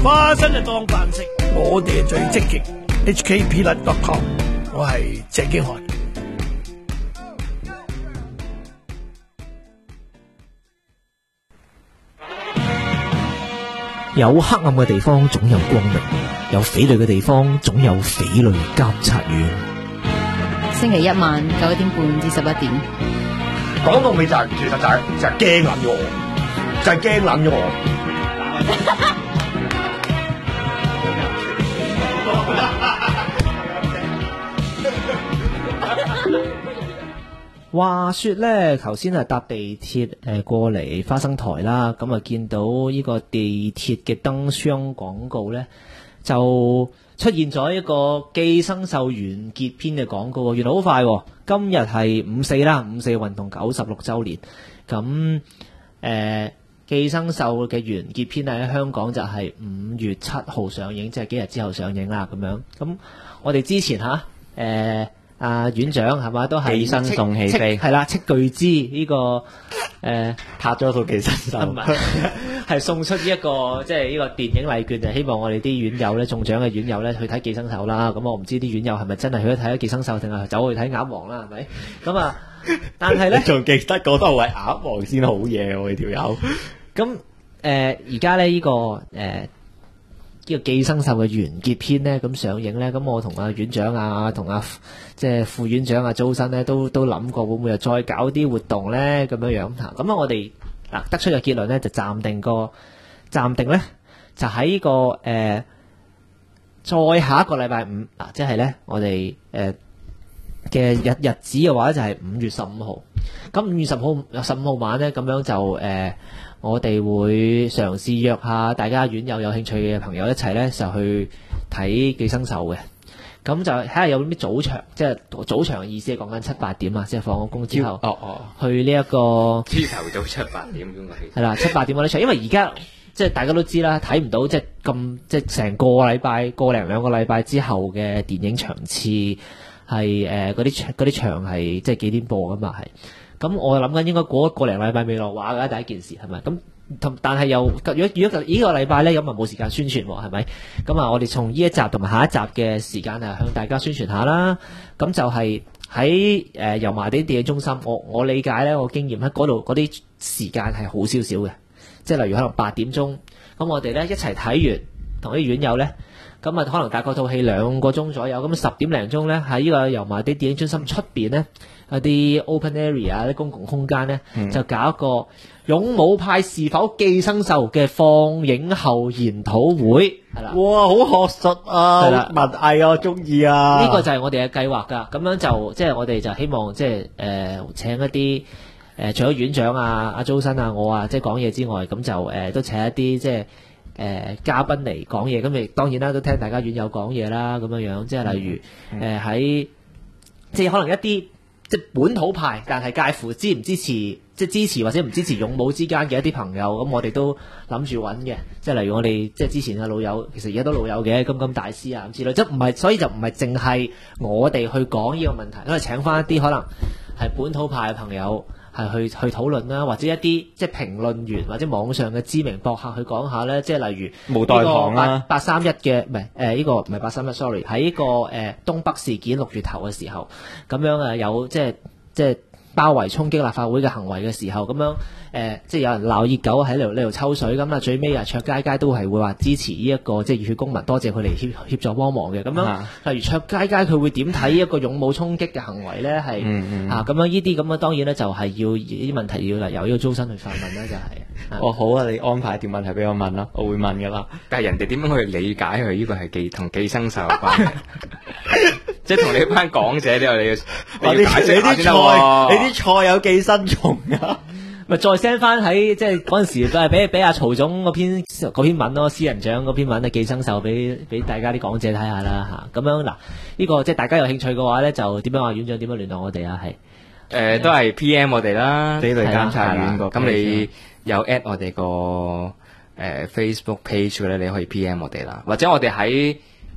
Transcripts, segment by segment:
花生就當飯食，我哋係最積極。hkpeanut.com， 我係鄭經翰。 有黑暗嘅地方總有光明，有匪類嘅地方總有匪類監察院。 星期一晚9:30至11點。 講到尾就係，其實就係驚撚咗我，就係驚撚咗我。 話說咧，頭先係搭地鐵過嚟花生台啦，咁啊見到呢個地鐵嘅燈箱廣告咧，就出現咗一個寄生獸完結篇嘅廣告，原來好快喎，今日係5/4啦，5/4運動96週年，咁寄生獸嘅完結篇喺香港就係5月7號上映，即係幾日之後上映啦，咁樣，咁我哋之前院長係嘛都係寄生送戲飛， 係啦，斥巨資呢個拍咗套寄生獸， 係送出一個即係呢個電影禮券，就希望我哋啲院友咧中獎嘅院友咧去睇寄生獸啦。咁我唔知啲院友係咪真係去咗睇寄生獸，定係走去睇鴨王啦？係咪？咁啊，但係咧仲記得嗰度係鴨王先好嘢喎，條友。 咁而家咧呢個呢個寄生獸嘅完結篇咧，咁上映咧，咁我同阿院長同即係副院長周生咧，都諗過會唔會又再搞啲活動咧，咁樣樣嚇。咁我哋得出嘅結論咧，就暫定咧，就喺呢個再下一個禮拜五即係咧我哋嘅日子嘅話就係5月15號。咁5月15號晚咧，咁樣就我哋會嘗試約下大家院友有興趣嘅朋友一齊咧，就去睇寄生獸嘅。咁就睇下有啲早場，即係早場嘅意思係講緊7、8點啊，即係放咗工之後，去呢一個朝頭早7、8點咁嘅氣。 係啦，7、8點嗰啲場，因為而家即係大家都知啦，睇唔到即係成個禮拜、個零兩個禮拜之後嘅電影場次係嗰啲場係即係幾點播㗎嘛係。咁我諗緊應該過個零禮拜未落畫㗎，第一件事係咪？咁但係又如果呢個禮拜咧，咁啊冇時間宣傳喎，係咪？咁啊，我哋從呢一集同埋下一集嘅時間向大家宣傳下啦。咁就係喺油麻地電影中心，我理解咧，我經驗喺嗰度嗰啲時間係好少少嘅，即係例如可能8點鐘，咁我哋咧一齊睇完，同啲院友咧，咁啊可能大概套戲2個鐘左右，咁10點零鐘咧喺呢個油麻地電影中心出邊咧。一啲 open area 啲公共空間咧，就搞一個勇武派是否寄生獸嘅放映後研討會，係啦。 哇，好學術啊， 係啦， 文藝啊，我中意啊。 呢個就係我哋嘅計劃㗎。咁樣就即係我哋就希望即係請一啲除咗院長阿周生我即係講嘢之外，咁就都請一啲即係嘉賓嚟講嘢。咁亦當然啦，都聽大家院友講嘢啦，咁樣樣即係例如喺即係可能一啲。即係本土派，但係介乎支唔支持，即係支持或者唔支持勇武之間嘅一啲朋友，咁我哋都諗住揾嘅。即係例如我哋即係之前嘅老友，其實而家都老友嘅金大師咁之類，即係唔係，所以就唔係淨係我哋去講呢個問題，因為請翻一啲可能係本土派嘅朋友。係去討論啦，或者一啲即係評論員或者網上嘅知名博客去講下咧，即係例如無代堂啦 ，831嘅唔係呢個唔係831 sorry， 喺呢個東北事件6月頭嘅時候，咁樣有即係包圍衝擊立法會嘅行為嘅時候，咁樣即係有人鬧熱狗喺呢度抽水咁啦，最尾卓佳佳都係會話支持呢一個即係熱血公民，多謝佢哋協助幫忙嘅咁樣。例如卓佳佳佢會點睇一個勇武衝擊嘅行為咧？係咁樣呢啲咁啊，當然咧就係要呢啲問題要由呢個周生去發問啦，就係。 好啊，你安排條問題俾我問啦，我會問噶啦。 但係人哋點樣去理解佢呢個係同寄生獸有關係？即係同你班講者都有你要解釋下先得喎。 你啲菜有寄生蟲啊？ 咪再 send 翻喺即係嗰陣時，都係俾阿曹總嗰篇文咯，私人獎嗰篇文嘅寄生獸俾大家啲講者睇下啦嚇。咁樣嗱，呢個即係大家有興趣嘅話咧，就點樣話院長點樣聯絡我哋啊？係都係 PM 我哋啦， 匪類監察院個。 咁你有 at 我哋個Facebook page 嘅咧，你可以 PM 我哋啦，或者我哋喺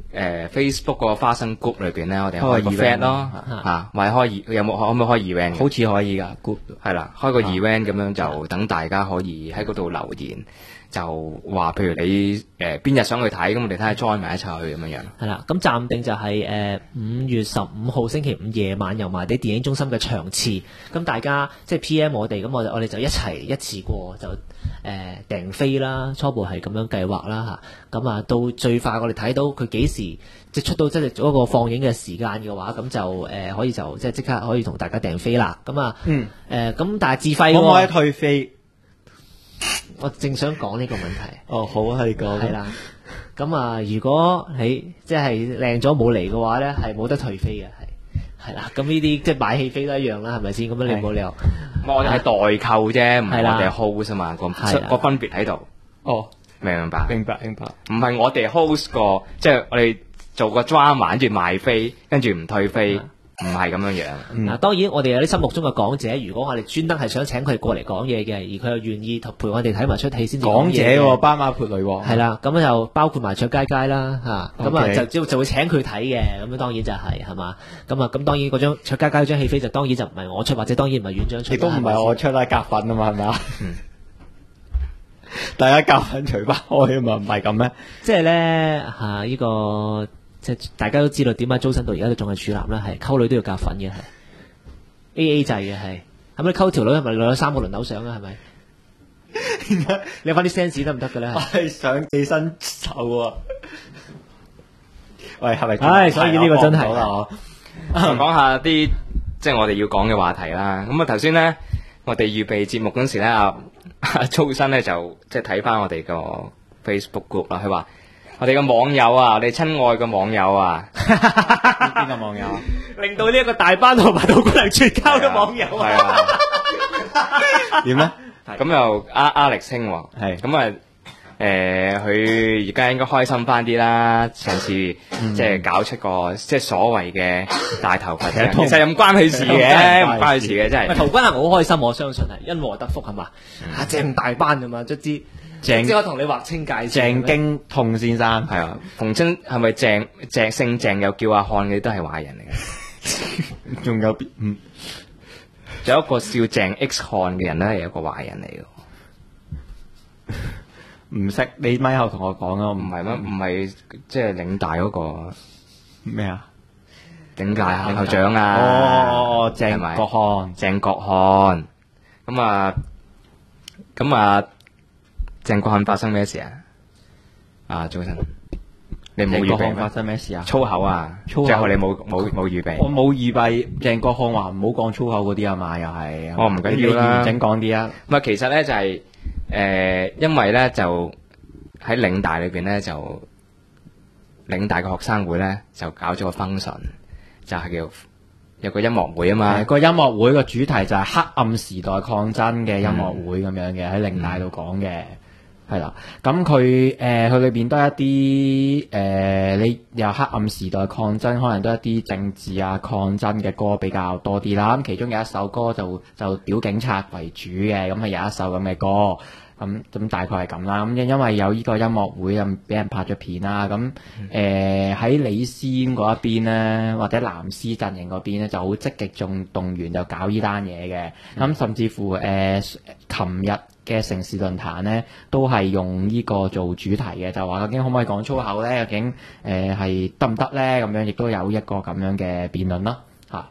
Facebook 個花生 group 裏邊咧，我哋開個 friend 咯嚇，或者可唔可以開 event？ 好似可以㗎 group 係啦，開個 event 咁樣就等大家可以喺嗰度留言。就話譬如你邊日想去睇，咁我哋睇下 join 埋一齊去咁樣樣。 係啦，咁暫定就係5月15號星期五夜晚油麻地電影中心嘅場次，咁大家即係 PM 我哋，咁我哋就一齊一次過就訂飛啦，初步係咁樣計劃啦嚇。咁啊到最快我哋睇到佢幾時即係出到即係嗰個放映嘅時間嘅話，咁就可以就即刻可以同大家訂飛啦。咁啊咁但係自費可唔可以退飛？ 我正想講呢個問題。 哦，好啊，你講。 係啦，咁啊，如果你即係靚咗冇嚟嘅話咧，係冇得退飛嘅，係啦。咁呢啲即係買戲飛都一樣啦，係咪先？咁樣你冇理由。 我哋係代購啫，唔係我哋係 host 啊嘛，個分別喺度。 哦， 明唔明白？ 明白明白。 唔係我哋 host 個，即係我哋做個 drama，跟住賣飛，跟住唔退飛。唔係咁樣樣。 嗱，當然我哋有啲心目中嘅講者，如果我哋專登係想請佢過嚟講嘢嘅，而佢又願意陪我哋睇埋出戲先至講者喎，斑馬潑女王。 係啦，咁就包括埋卓佳佳啦嚇，咁啊就會請佢睇嘅，咁樣當然就係嘛，咁當然嗰張卓佳佳嗰張戲飛就當然就唔係我出，或者當然唔係院長出， 亦都唔係我出啦，夾份啊嘛，係咪啊？大家夾份除翻開啊嘛，唔係咁咩？ 即係咧嚇呢個。即係大家都知道點解租身到而家都仲係處男啦，係溝女都要夾粉嘅，係 AA 制嘅，係咪溝條女係咪攞3個輪流上啊？係咪？你有翻啲 sense 得唔得嘅咧？ 我係想寄身手喎。喂，係咪？ 唉，所以呢個真係講下啲即係我哋要講嘅話題啦。咁啊頭先咧，我哋預備節目嗰時咧，阿租身咧就即係睇翻我哋個 Facebook group 啦，佢話。我哋嘅網友啊，我哋親愛嘅網友啊， 邊個網友啊？ 令到呢一個大班同埋杜姑娘絕交嘅網友啊， 點咧？ 咁又Alex 清喎， 係咁啊佢而家應該開心翻啲啦。上次即係搞出個即係所謂嘅大頭佛，其實又唔關佢事嘅，唔關佢事嘅，真係。 陶君行好開心，我相信係因禍得福係嘛？正大班㗎嘛，卒之。即係我同你劃清界線。 鄭經痛先生係啊，逢親係咪鄭姓鄭又叫阿漢嘅都係壞人嚟嘅。 仲有仲有一個叫鄭 X 漢嘅人咧，係一個壞人嚟嘅。 唔識你咪後同我講咯， 唔係咩？唔係即係嶺大嗰個咩啊？ 警界領頭長啊！ 哦，鄭國漢， 鄭國漢。咁啊。鄭國漢發生咩事啊？早晨，你冇預備發生咩事啊？ 粗口啊！最後你冇預備。 我冇預備。鄭國漢話唔好講粗口嗰啲啊嘛，又係。 唔緊要啦， 完整講啲啊。 唔係，其實咧就係因為咧就喺嶺大裏邊咧就嶺大嘅學生會咧就搞咗個 function，就係叫有個音樂會啊嘛。 個音樂會個主題就係黑暗時代抗爭嘅音樂會咁樣嘅，喺嶺大度講嘅。係啦，咁佢裏邊都係一啲你有黑暗時代抗爭，可能都係一啲政治啊抗爭嘅歌比較多啲啦。咁其中有一首歌就屌警察為主嘅，咁係有一首咁嘅歌，咁大概係咁啦。咁因為有呢個音樂會咁俾人拍咗片啦，咁喺李師嗰一邊咧，或者藍絲陣營嗰邊咧就好積極動員就搞呢單嘢嘅。咁甚至乎琴日嘅城市論壇咧，都係用呢個做主題嘅，就話究竟可唔可以講粗口咧？究竟係得唔得咧？咁樣亦都有一個咁樣嘅辯論啦，嚇。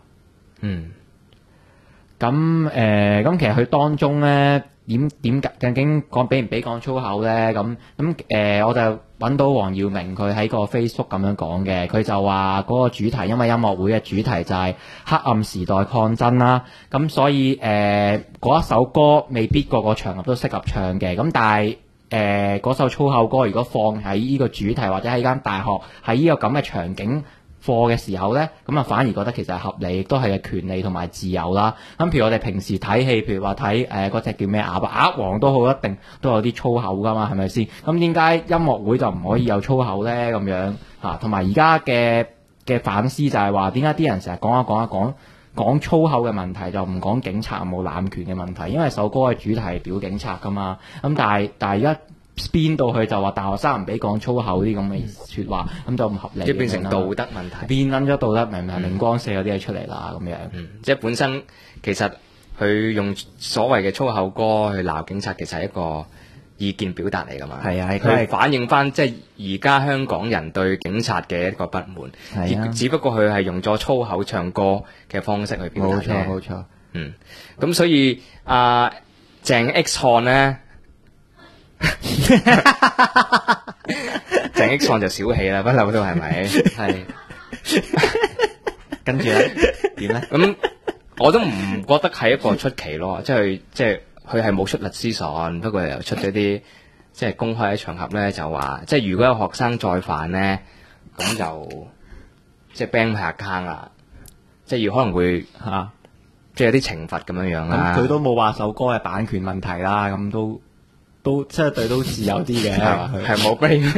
咁其實佢當中咧點究竟俾唔俾講粗口咧？我就揾到黃耀明佢喺個 Facebook 咁樣講嘅，佢就話嗰個主題，因為音樂會嘅主題就係黑暗時代抗爭啦，咁所以嗰一首歌未必個個場合都適合唱嘅，咁但係嗰首粗口歌如果放喺呢個主題或者喺間大學喺呢個咁嘅場景課嘅時候咧，咁啊反而覺得其實係合理，亦都係嘅權利同埋自由啦。咁譬如我哋平時睇戲，譬如話睇嗰隻叫咩鴨王都好，一定都有啲粗口噶嘛，係咪先？咁點解音樂會就唔可以有粗口咧？咁樣嚇，同埋而家嘅反思就係話，點解啲人成日講粗口嘅問題，就唔講警察有冇濫權嘅問題？因為首歌嘅主題係表警察噶嘛。咁但係而家編到去就話大學生唔俾講粗口啲咁嘅説話，咁就唔合理嘅。 即係變成道德問題。 變撚咗道德，明光社嗰啲嘢出嚟啦，咁樣。 即係本身其實佢用所謂嘅粗口歌去鬧警察，其實係一個意見表達嚟㗎嘛。 係啊，佢佢係反映翻即係而家香港人對警察嘅一個不滿。 係啊只不過佢係用咗粗口唱歌嘅方式去表達啫。 冇錯。 咁所以鄭 X 漢咧，鄭 X 漢就小氣啦，不嬲都係咪？係。 跟住咧點咧？ 咁我都唔覺得係一個出奇咯，即係佢係冇出律師信，不過又出咗啲即係公開喺場合咧，就話即係如果有學生再犯咧，咁就即係 ban 佢 account 啦，即係要可能會嚇， 即係有啲懲罰咁樣啦。 咁佢都冇話首歌嘅版權問題啦，咁都即係對都自由啲嘅， 係冇 ban。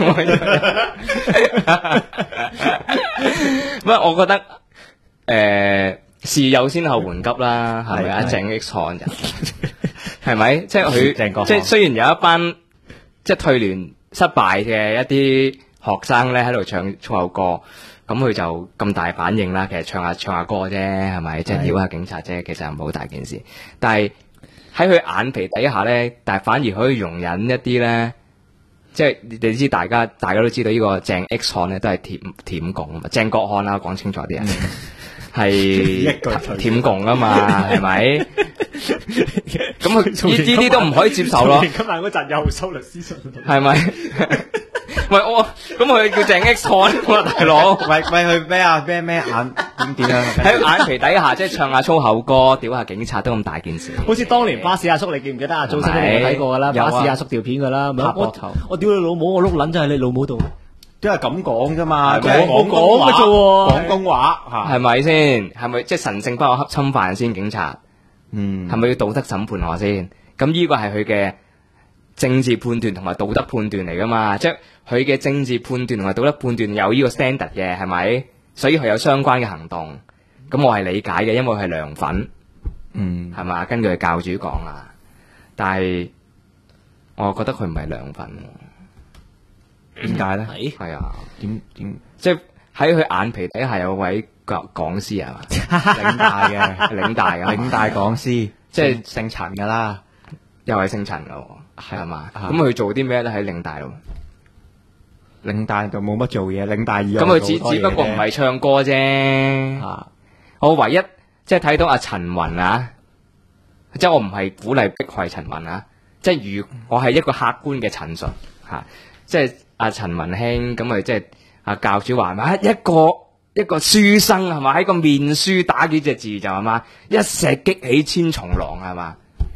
不過我覺得事有先後緩急啦，係咪啊？鄭 X 漢人係咪？即係佢即係雖然有一班即係退聯失敗嘅一啲學生咧喺度唱粗口歌，咁佢就咁大反應啦。其實唱下歌啫，係咪？即係屌下警察啫，其實唔係好大件事。但係喺佢眼皮底下咧，但係反而可以容忍一啲咧。即係你知大家都知道呢個鄭 X 漢咧都係舔共啊嘛，鄭國漢啦，講清楚啲人係舔共啊嘛，係咪？咁佢呢啲都唔可以接受咯。 今晚嗰陣又收律師信， 係咪？喂，我咁佢叫鄭 X 漢喎，大佬。 喂，佢咩啊？咩眼點樣？ 喺眼皮底下，即係唱下粗口歌，屌下警察都咁大件事。 好似當年巴士阿叔，你記唔記得啊？早新都有睇過噶啦，巴士阿叔條片噶啦。 拍膊頭， 我屌你老母，我碌撚就喺你老母度。 都係咁講啫嘛， 我講嘅啫喎， 廣東話嚇， 係咪先？係咪即係神聖不可侵犯先？警察，係咪要道德審判我先？咁呢個係佢嘅政治判斷同埋道德判斷嚟噶嘛？即係佢嘅政治判斷同埋道德判斷有呢個 standard 嘅，係咪？所以佢有相關嘅行動。咁我係理解嘅，因為佢係涼粉，係嘛？根據教主講啊，但係我覺得佢唔係涼粉。 點解咧？ 係啊， 點即係喺佢眼皮底下有位講師係嘛？ 領大嘅領大講師， 即係姓陳噶啦， 又係姓陳噶，係嘛？ 咁佢做啲咩咧？喺領大度， 領大就冇乜做嘢，領大以外咁佢只不過唔係唱歌啫。我唯一即係睇到阿陳雲啊，即係我唔係鼓勵迫害陳雲啊，即係我係一個客觀嘅陳述吓，即係。阿陳文興咁咪即係阿教主話嘛，一個書生係嘛，喺個面書打幾隻字就係嘛，一石激起千重浪係嘛，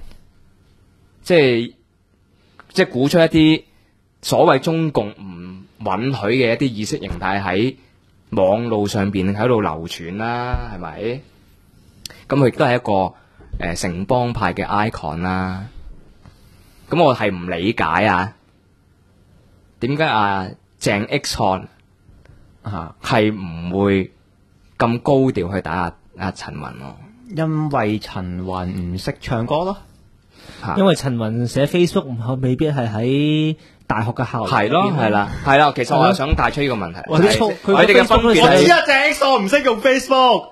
即係鼓出一啲所謂中共唔允許嘅一啲意識形態喺網路上邊喺度流傳啦，係咪？咁佢亦都係一個城邦派嘅 icon 啦。咁我係唔理解啊。點解鄭 X 漢係唔會咁高調去打阿陳雲咯？ 因為陳雲唔識唱歌咯， 因為陳雲寫 Facebook 未必係喺大學嘅校園。 係咯，係啦。其實我又想帶出呢個問題。 佢哋嘅分別， 我知啊，鄭 X 漢唔識用 Facebook，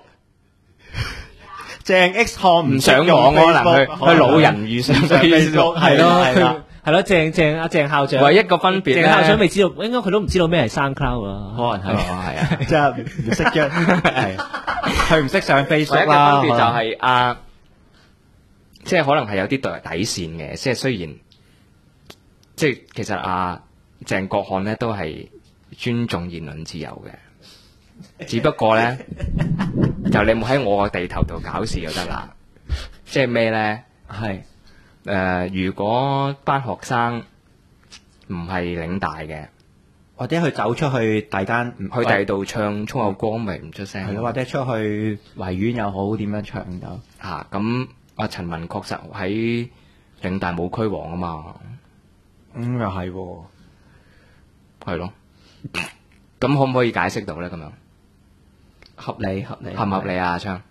鄭 X 漢唔上網，可能佢老人遇上 Facebook， 係咯。 係咯，鄭校長， 唯一個分別咧， 鄭校長未知道，應該佢都唔知道咩係 SoundCloud 啊， 可能係啊， 即係唔識嘅，係佢唔識上 Facebook 啦。唯一嘅分別就係即係可能係有啲底線嘅，即係雖然即係其實鄭國漢咧都係尊重言論自由嘅，只不過咧就你冇喺我個地頭度搞事就得啦。即係咩咧？係。如果班學生唔係領大嘅， 或者佢走出去第間， 去第二度唱粗口歌，咪唔出聲。 係咯，或者出去維園又好，點樣唱就咁阿陳文確實喺領大冇區王啊嘛。 又係喎， 係咯。咁可唔可以解釋到咧？咁樣合理， 合唔合理啊？阿昌？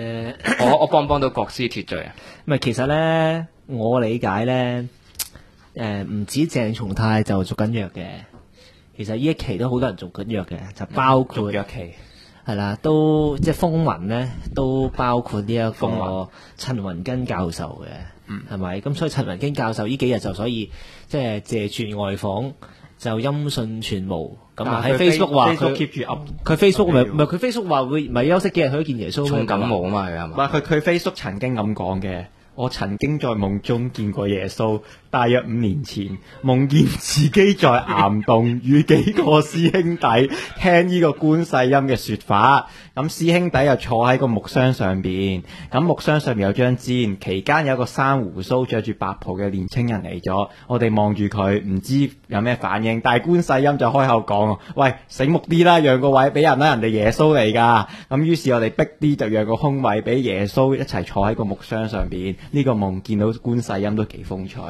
我幫唔幫到國師脫罪啊？ 唔係，其實咧，我理解咧， 唔止鄭松泰就續緊約嘅，其實呢一期都好多人續緊約嘅，就包括約期係啦，都即係風雲咧，都包括呢一風個雲陳雲根教授嘅，係咪？咁所以陳雲根教授呢幾日就所以即係借住外訪就音訊全無，咁啊喺 Facebook 話 Facebook 佢 keep 住 up， 佢 Facebook 咪佢 Facebook 話會咪休息幾日去見耶穌咩重感冒啊嘛，佢係嘛？ 唔係佢 Facebook 曾經咁講嘅。我曾經在夢中見過耶穌，大約5年前，夢見自己在岩洞與幾個師兄弟聽呢個觀世音嘅說法。咁師兄弟又坐喺個木箱上邊，咁木箱上面有張氈，期間有個生胡鬚、着住白袍嘅年青人嚟咗。我哋望住佢，唔知有咩反應，但係觀世音就開口講：喂，醒目啲啦，讓個位俾人啦，人哋耶穌嚟㗎。咁於是我哋逼啲就讓個空位俾耶穌一齊坐喺個木箱上邊。呢個夢見到觀世音都幾風趣。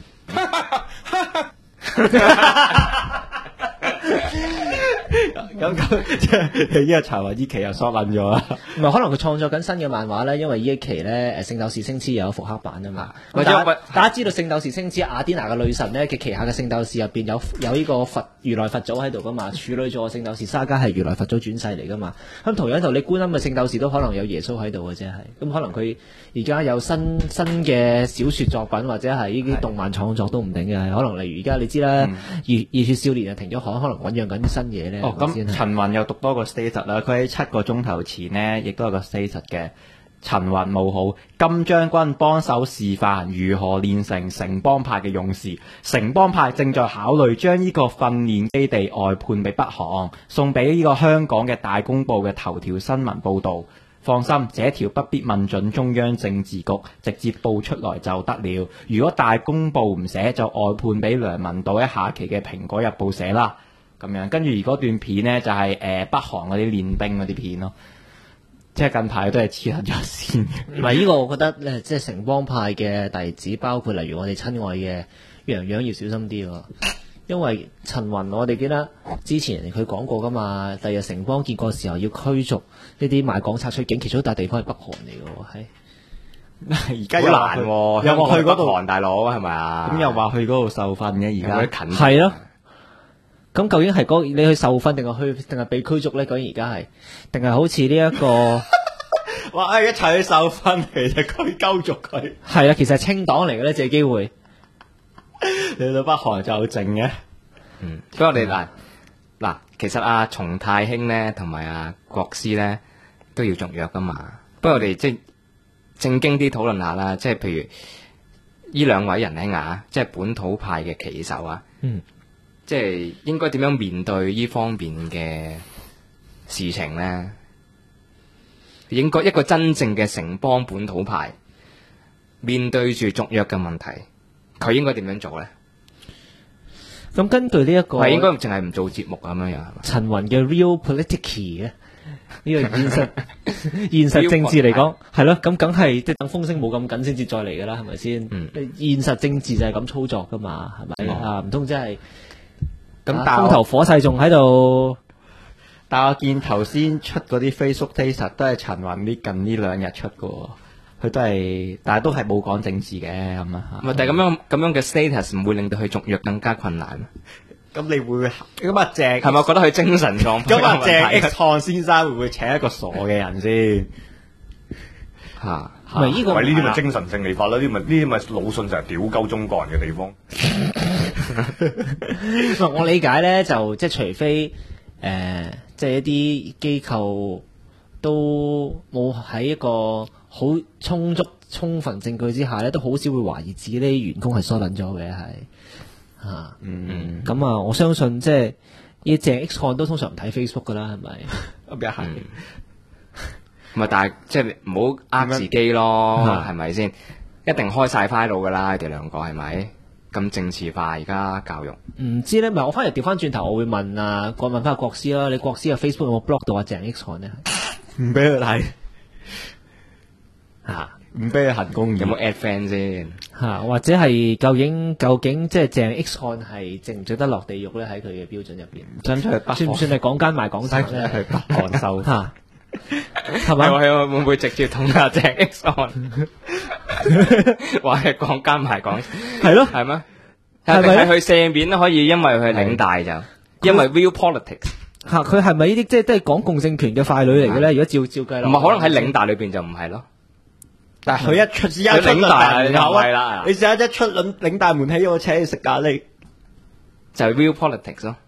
咁即係呢個查華依期又索撚咗啦。 唔係可能佢創作緊新嘅漫畫咧，因為呢一期咧聖鬥士星矢又有復刻版啊嘛。 或者大家知道聖鬥士星矢雅典娜嘅女神咧嘅旗下嘅聖鬥士入邊有呢個如來佛祖喺度噶嘛，處女座聖鬥士沙加係如來佛祖轉世嚟噶嘛。咁同樣道理，觀音嘅聖鬥士都可能有耶穌喺度嘅啫，係咁可能佢而家有新嘅小説作品或者係呢啲動漫創作都唔定嘅，可能例如而家你知啦，熱血少年就停咗學，可能醖釀緊啲新嘢咧。 咁陳雲又讀多個 status 啦，佢喺7個鐘頭前呢，亦都有個 status 嘅。陳雲冇好，金將軍幫手示範如何練成城邦派嘅勇士。城邦派正在考慮將呢個訓練基地外判俾北韓，送俾呢個香港嘅大公報嘅頭條新聞報導。放心，這條不必問準中央政治局，直接報出來就得了。如果大公報唔寫，就外判俾梁文道喺下期嘅《蘋果日報》寫啦。咁樣跟住而嗰段片呢，就係、北韓嗰啲練兵嗰啲片咯。即係近排都係黐撚咗線嘅。 唔係呢個，我覺得咧，即係城邦派嘅弟子，包括例如我哋親愛嘅楊洋要小心啲喎。因為陳雲，我哋記得之前佢講過噶嘛，第日城邦建國時候要驅逐呢啲賣港賊出境，其中一笪地方係北韓嚟嘅喎，係。 而家好難喎， 又話去嗰度韓大佬係咪啊？ 咁又話去嗰度受訓嘅，而家近係咯。咁究竟係你去受訓定係被驅逐咧？究竟而家係定係好似呢一個哇！一齊去受訓，其實佢鳩逐佢。 係啦，其實係清黨嚟嘅咧，借機會。 你到北韓就好靜嘅。 不過我哋嗱，其實阿松泰兄咧同埋阿國師咧都要續約噶嘛。不過我哋即係正經啲討論下啦，即係譬如呢兩位仁兄啊，即係本土派嘅旗手啊。即係應該點樣面對呢方面嘅事情呢？應該一個真正嘅城邦本土派面對住續約嘅問題，佢應該點樣做呢？ 咁根據呢一個係應該淨係唔做節目咁樣樣係嘛？ 陳雲嘅 Real Politic 嘅呢個現實政治嚟講係咯，咁梗係即係等風聲冇咁緊先至再嚟噶啦，係咪先？現實政治就係咁操作噶嘛，係咪啊？唔通真係？咁風頭火勢仲喺度， 但我見頭先出嗰啲 Facebook teaser 都係陳雲呢近呢2日出嘅，佢都係，但係都係冇講政治嘅咁啊。 但係咁樣嘅 status 唔會令到佢續約更加困難。 咁你會咁啊？鄭係咪覺得佢精神狀況？ 咁啊，鄭 X 漢先生會唔會請一個傻嘅人先？ 嚇！ 唔係呢個， 呢啲咪精神勝利法啦？呢啲咪魯迅成日屌鳩中國人嘅地方。 我理解咧，就即係除非即係一啲機構都冇喺一個好充足、充分證據之下咧，都好少會懷疑自己啲員工係疏撚咗嘅，係嚇。咁啊，我相信即係呢鄭 X 漢都通常唔睇 Facebook 噶啦，係咪？ 咁又係。 唔係，但係即係唔好呃自己咯，係咪先？一定開晒 file 噶啦，你哋兩個係咪？咁政治化而家教育？唔知咧，唔係我翻嚟調翻轉頭，我會問問翻國師啦。你國師嘅 Facebook 有冇 block 到阿鄭 X 漢咧？ 唔俾佢睇嚇，唔俾佢行公義。 有冇 add friend 先嚇？或者係究竟即係鄭 X 漢係值唔值得落地獄咧？喺佢嘅標準入邊， 真係算唔算係港奸賣港賊咧？ 去北韓收嚇。係咪？ 會唔會直接同阿鄭 X 漢話係港奸埋港？ 係咯， 係咩？ 係咪咧係佢赦免可以，因為佢係領大就，因為 real politics。 嚇佢係咪呢啲即係都係講共政權嘅傀儡嚟嘅咧？如果照計唔係，可能喺領大裏邊就唔係咯。 但係佢一出佢領大就係啦啊！你試下一出領大門起，我請你食咖喱， 就係 real politics 咯。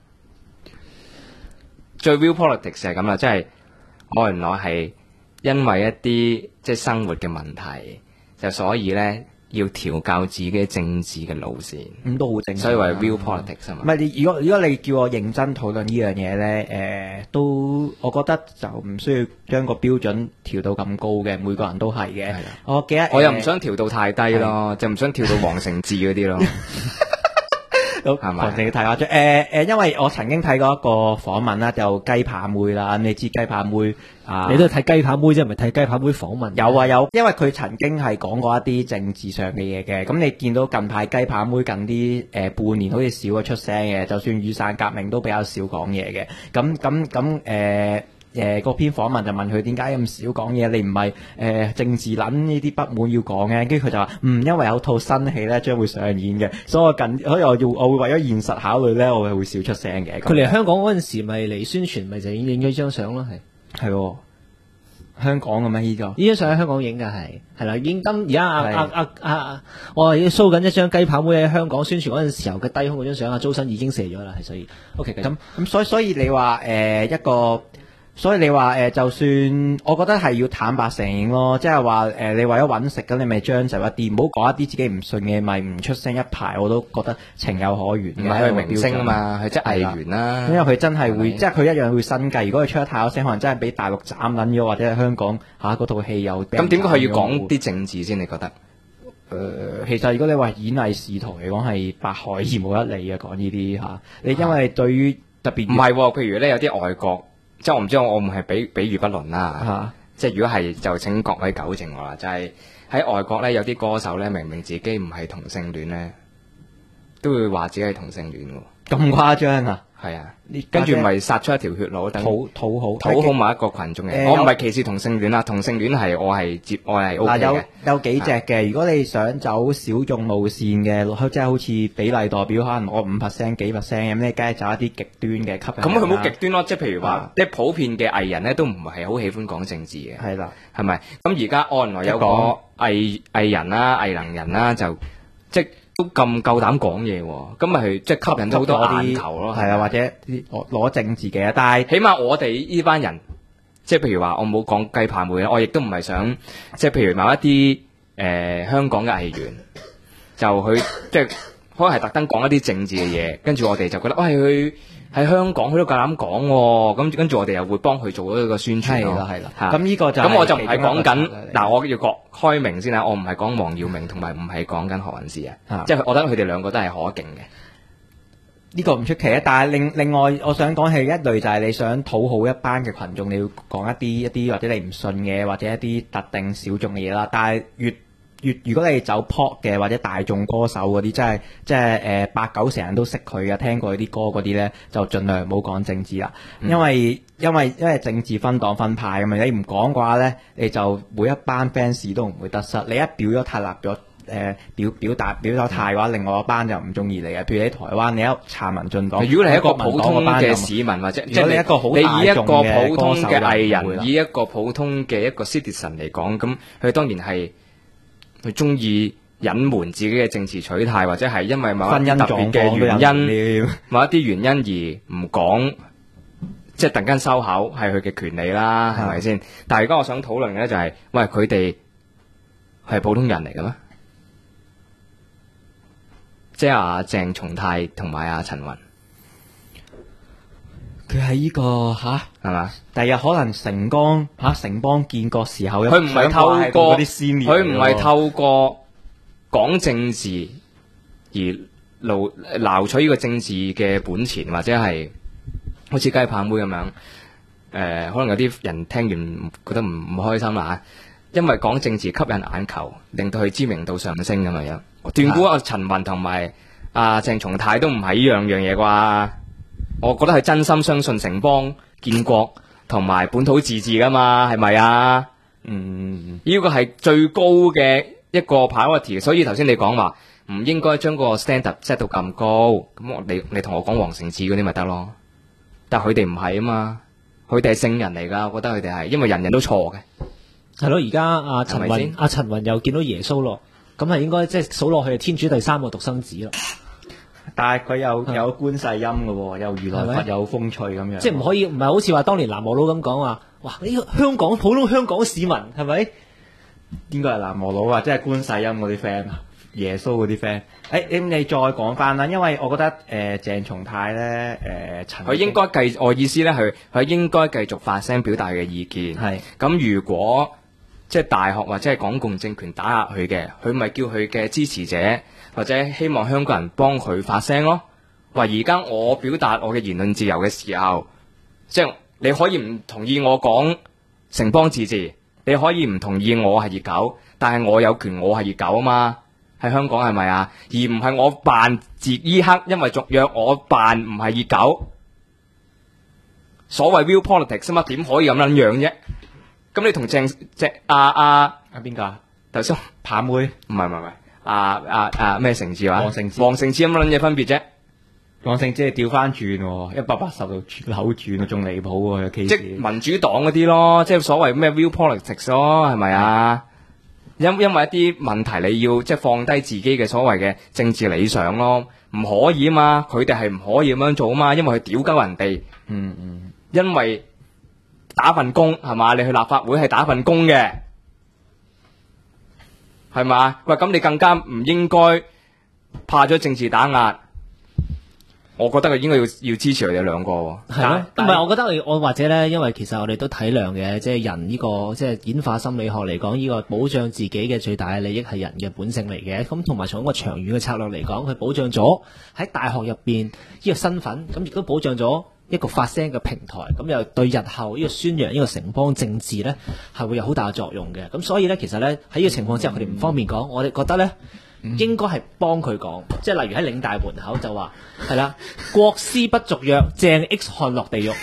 最 real politics 係咁啦，即係我原來係因為一啲即係生活嘅問題，就所以咧要調教自己政治嘅路線， 咁都好正常。 所以話 real politics 啊嘛。 唔係你如果你叫我認真討論呢樣嘢咧，都我覺得就唔需要將個標準調到咁高嘅，每個人都係嘅。我記得我又唔想調到太低咯，就唔想調到黃成智嗰啲咯。係咪？ 黃成智太誇張。因為我曾經睇過一個訪問啦，就雞扒妹啦，你知雞扒妹啊？ 你都係睇雞扒妹啫，唔係睇雞扒妹訪問。 有啊有，因為佢曾經係講過一啲政治上嘅嘢嘅。咁你見到近排雞扒妹近啲半年好似少咗出聲嘅，就算雨傘革命都比較少講嘢嘅。咁嗰篇訪問就問佢點解咁少講嘢？你唔係政治撚呢啲不滿要講嘅，跟住佢就話因為有套新戲咧將會上演嘅，所以我會為咗現實考慮咧，我係會少出聲嘅。 佢嚟香港嗰陣時咪嚟宣傳，咪就影咗張相咯， 係香港嘅咩？呢張相喺香港影嘅係啦，影今而家我係 show 緊一張雞扒妹喺香港宣傳嗰陣時候嘅低空嗰張相，周生已經射咗啦，係所以 OK 咁所以你話所以你話就算我覺得係要坦白承認咯，即係話你為咗揾食咁，你咪將就一啲，唔好講一啲自己唔信嘅，咪唔出聲一排，我都覺得情有可原嘅。 唔係佢明星啊嘛，佢即係藝員啦。 因為佢真係會，即係佢一樣會生計。如果佢出得太多聲，可能真係俾大陸斬撚咗，或者係香港嗰套戲又咁點解佢要講啲政治先？你覺得？ 其實如果你話演藝仕途嚟講係百害而無一利嘅，講呢啲你因為對於特別唔係喎，譬如咧有啲外國。即係我唔知我唔係比喻不倫啦，即係如果係就請各位糾正我啦，就係喺外國咧有啲歌手咧明明自己唔係同性戀咧，都會話自己係同性戀喎。 咁誇張啊？ 係啊，跟住咪殺出一條血路，等討好某一個群眾嘅。我唔係歧視同性戀啦，同性戀係我係 OK 嘅。 有幾隻嘅，如果你想走小眾路線嘅，即係好似比例代表可能我5%幾%咁，你梗係走一啲極端嘅吸引。 咁佢冇極端咯，即係譬如話，即係普遍嘅藝人咧都唔係好喜歡講政治嘅。 係啦， 係咪？咁而家原來有個藝人啦、藝能人啦，就即都咁夠膽講嘢喎，咁咪即係吸引到好多眼球咯。 係啊，或者攞政治嘅，但係起碼我哋呢班人，即係譬如話我冇講雞扒妹啦，我亦都唔係想即係譬如某一啲香港嘅藝員，就佢即係可能係特登講一啲政治嘅嘢，跟住我哋就覺得喂佢喺香港佢都夠膽講喎，咁跟住我哋又會幫佢做一個宣傳咯。 係啦，咁呢個就咁我就唔係講緊嗱，我要開明先啦，我唔係講黃耀明同埋唔係講緊何韻詩啊，即係我覺得佢哋兩個都係可敬嘅。 呢個唔出奇啊！但係另外，我想講係一類就係你想討好一班嘅群眾，你要講一啲或者你唔信嘅，或者一啲特定小眾嘅嘢啦。但係如果你走 pop 嘅或者大眾歌手嗰啲，即係8、9成人都識佢嘅，聽過佢啲歌嗰啲咧，就盡量唔好講政治啦。因為政治分黨分派咁嘛，你唔講嘅話咧，你就每一班 fans 都唔會得失。你一表咗態立咗。表達態嘅話，另外一班就唔中意你嘅。譬如喺台灣，你一撐民進黨， 如果你係一個普通嘅市民或者即係你一個好大眾嘅普通嘅藝人，以一個普通嘅一個 citizen 嚟講，咁佢當然係佢中意隱瞞自己嘅政治取態，或者係因為某一啲特別嘅原因，某一啲原因而唔講，即係突然間收口，係佢嘅權利啦，係咪先？但係而家我想討論嘅咧就係，喂，佢哋係普通人嚟嘅咩？即係阿鄭松泰同埋阿陳雲， 佢係呢個係嘛？第日可能城邦建國時候， 佢唔係透過講政治而撈取呢個政治嘅本錢，或者係好似雞扒妹咁樣。可能有啲人聽完覺得唔開心啦，因為講政治吸引眼球，令到佢知名度上升咁樣。斷估阿陳雲同埋阿鄭松泰都唔係呢樣嘢啩？我覺得係真心相信城邦建國同埋本土自治噶嘛，係咪啊？呢個係最高嘅一個 priority。所以頭先你講話唔應該將個 standard set 到咁高。咁你同我講黃成智嗰啲咪得咯？但係佢哋唔係啊嘛，佢哋係聖人嚟㗎，我覺得佢哋係，因為人人都錯嘅。 係咯，而家阿陳係咪先雲陳雲又見到耶穌咯，咁係應該即係數落去係天主第三個獨生子啦。 但係佢有觀世音嘅喎，有如來佛， 係咪有風趣咁樣。 即係唔可以，唔係好似話當年南無佬咁講話，哇！呢個香港普通香港市民係咪？ 應該係南無佬啊，即係觀世音嗰啲 friend 啊，耶穌嗰啲 friend。咁你再講翻啦，因為我覺得鄭松泰咧佢應該我意思咧，佢應該繼續發聲表達佢嘅意見。 係咁，如果即係大學或者係港共政權打壓佢嘅，佢咪叫佢嘅支持者或者希望香港人幫佢發聲咯。話而家我表達我嘅言論自由嘅時候，即係你可以唔同意我講城邦自治，你可以唔同意我係熱狗，但係我有權我係熱狗啊嘛。喺香港係咪啊？而唔係我扮自伊克，因為續約我扮唔係熱狗。所謂 real politics 嘛，點可以咁撚樣啫？咁你同邊個啊？頭先棒妹唔係咩成智話？ 黃成智黃成智有乜撚嘢分別啫？ 講成即係調翻轉喎，180度扭轉啊，仲離譜喎，有 case。 即係民主黨嗰啲咯，即係所謂咩 real politics 咯，係咪啊？因為一啲問題你要即係放低自己嘅所謂嘅政治理想咯，唔可以啊嘛，佢哋係唔可以咁樣做啊嘛，因為佢屌鳩人哋。因為打份工係嘛，你去立法會係打份工嘅，係嘛？喂，咁你更加唔應該怕咗政治打壓。我覺得佢應該要支持佢哋兩個喎。 係咯，唔係我覺得我或者咧，因為其實我哋都體諒嘅，即係人呢個即係演化心理學嚟講，呢個保障自己嘅最大嘅利益係人嘅本性嚟嘅。咁同埋從一個長遠嘅策略嚟講，佢保障咗喺大學入邊呢個身份，咁亦都保障咗一個發聲嘅平台，咁又對日後呢個宣揚呢個城邦政治咧係會有好大嘅作用嘅。咁所以咧，其實咧喺呢個情況之下，佢哋唔方便講，我哋覺得咧。應該係幫佢講，即係例如喺嶺大門口就話係啦，國師不續約，鄭 X 漢落地獄。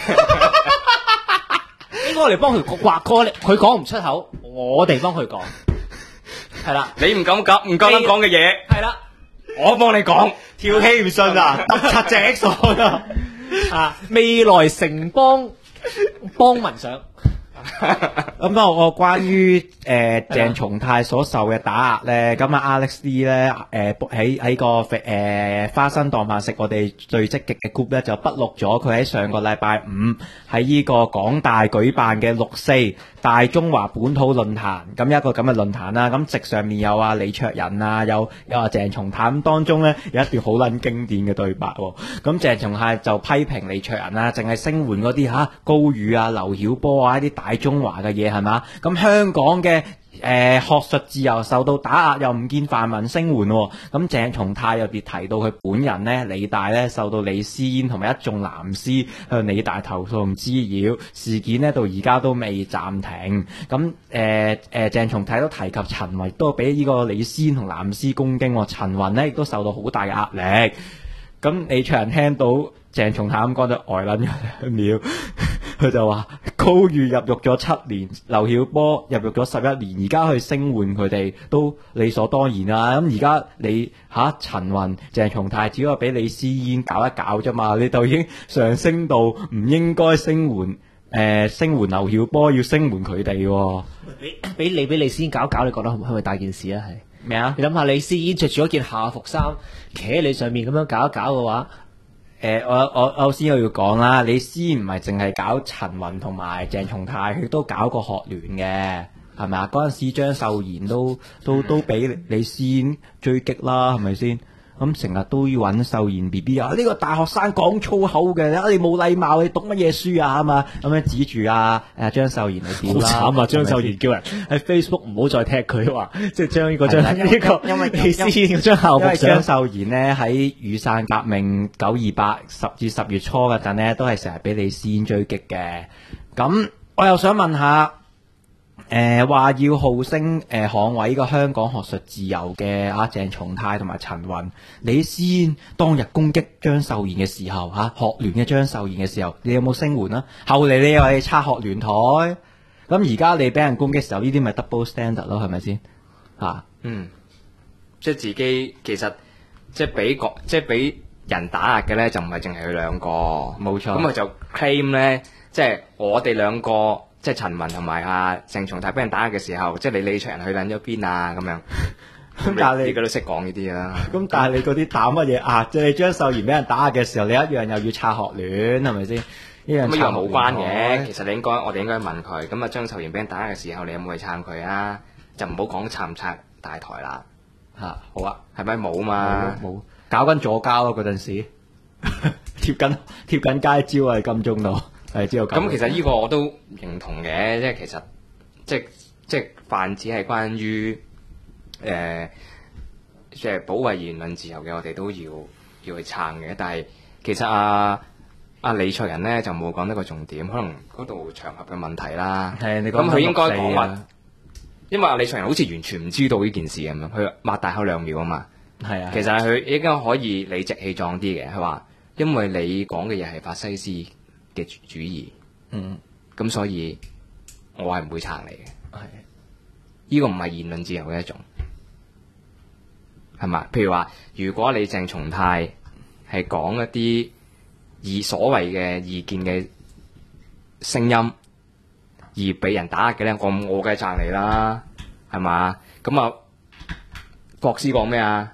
應該我哋幫佢畫過，佢講唔出口，我哋幫佢講，係啦。 你唔夠膽講嘅嘢， 係啦， 我幫你講， 跳起唔信啊，揼柒鄭 X 漢啊！ 啊，未來城邦民上。 咁我關於鄭松泰所受嘅打壓咧，咁啊 Alex D 咧喺個花生當飯食我哋最積極嘅 group 咧就筆錄咗佢喺上個禮拜五喺呢個港大舉辦嘅6·4大中華本土論壇，咁一個咁嘅論壇啦，咁席上面有李卓人啊，有鄭松泰，咁當中咧有一段好撚經典嘅對白喎，咁鄭松泰就批評李卓人啊，淨係聲援嗰啲高宇啊、劉曉波啊一啲大中華嘅嘢係嘛，咁香港嘅學術自由受到打壓，又唔見泛民聲援喎。咁鄭松泰又別提到佢本人呢，理大呢受到李思嫣同埋一眾藍絲向理大投訴同滋擾事件呢，到而家都未暫停。咁鄭松泰都提及陳雲都俾呢個李思嫣同藍絲攻擊喎，陳雲呢亦都受到好大嘅壓力。咁李卓人聽到鄭松泰咁講就呆撚咗2秒。佢就話高宇入獄咗7年，劉曉波入獄咗11年，而家去聲援佢哋都理所當然啦。咁而家你陳雲、鄭松泰只不過俾李思嫣搞一搞啫嘛，你就已經上升到唔應該聲援劉曉波，要聲援佢哋喎。 俾李思嫣搞，你覺得係咪大件事啊？係咩啊？ 你諗下，李思嫣着住一件校服衫，企喺你上面咁樣搞一搞嘅話。 我先要講啦，李思嫣唔係淨係搞陳雲同埋鄭松泰，佢都搞過學聯嘅，係咪啊？嗰陣時張秀賢都俾李思嫣追擊啦，係咪先？咁成日都要揾秀賢 B B 啊！呢個大學生講粗口嘅，你冇禮貌，你讀乜嘢書啊？係嘛？咁樣指住張秀賢嚟屌啦！ 好慘啊！張秀賢叫人喺 Facebook 唔好再踢佢話，即係將呢個因為李思嫣張校服上。 張秀賢呢喺雨傘革命928至10月初嗰陣呢，都係成日俾李思嫣追擊嘅。咁我又想問下。話要號稱捍衛呢個香港學術自由嘅鄭松泰同埋陳雲，李思嫣當日攻擊張秀賢嘅時候學聯嘅張秀賢嘅時候，你有冇聲援啊？後嚟你又係拆學聯台，咁而家你俾人攻擊嘅時候，呢啲咪 double standard 咯，係咪先？ 即係自己其實即係俾人打壓嘅咧，就唔係淨係佢兩個， 冇錯。 咁佢就 claim 咧，即係我哋兩個，即係陳文同埋阿鄭松泰俾人打壓嘅時候，即係你李卓人去撚咗邊啊咁樣。 咁但係你都識講呢啲啦。 咁但係你嗰啲打乜嘢壓啫？你張秀賢俾人打壓嘅時候，你一樣又要拆學戀係咪先？ 咁呢個冇關嘅，其實我哋應該問佢。咁啊，張秀賢俾人打壓嘅時候，你有冇去撐佢啊？就唔好講撐唔撐大台啦。 好啊， 係咪冇嘛？ 冇搞緊左膠咯嗰陣時，貼緊街招啊！金鐘度係知道。 咁其實呢個我都認同嘅，即係其實即係泛指係關於即係保衞言論自由嘅，我哋都要去撐嘅。但係其實阿李卓人咧就冇講得個重點，可能嗰度場合嘅問題啦。 係你咁佢應該講 6-4 話，因為阿李卓人好似完全唔知道呢件事咁樣，佢擘大口兩秒啊嘛。 係啊， 其實佢應該可以理直氣壯啲嘅，佢話因為你講嘅嘢係法西斯嘅主義，咁所以我係唔會撐你嘅。呢個唔係言論自由嘅一種，係嘛？譬如話，如果你鄭松泰係講一啲所謂嘅意見嘅聲音，而俾人打壓嘅咧，我梗係撐你啦，係嘛？咁啊，國師講咩啊？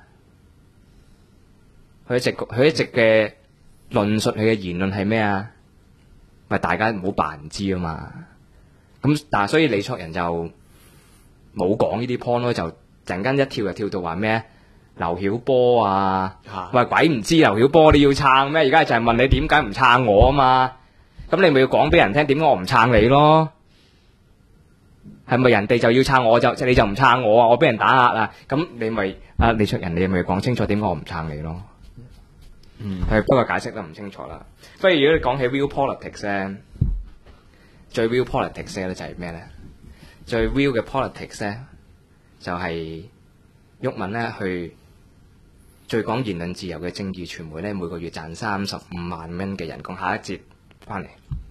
佢一直嘅論述佢嘅言論係咩啊？咪大家唔好扮唔知啊嘛。咁但係所以李卓人就冇講呢啲 point 咯，就陣間一跳就跳到話咩？劉曉波啊，喂鬼唔知劉曉波你要撐咩？而家就係問你點解唔撐我啊嘛？咁你咪要講俾人聽點解我唔撐你咯？係咪人哋就要撐我就你就唔撐我啊？我俾人打壓啊？咁你咪李卓人你咪講清楚點解我唔撐你咯？係不過解釋得唔清楚啦。不如如果你講起 real politics 咧，最 real politics 咧就係咩咧？最 real 嘅 politics 咧就係毓民咧去最講言論自由嘅正義傳媒咧，每個月賺35萬蚊嘅人工。下一節翻嚟。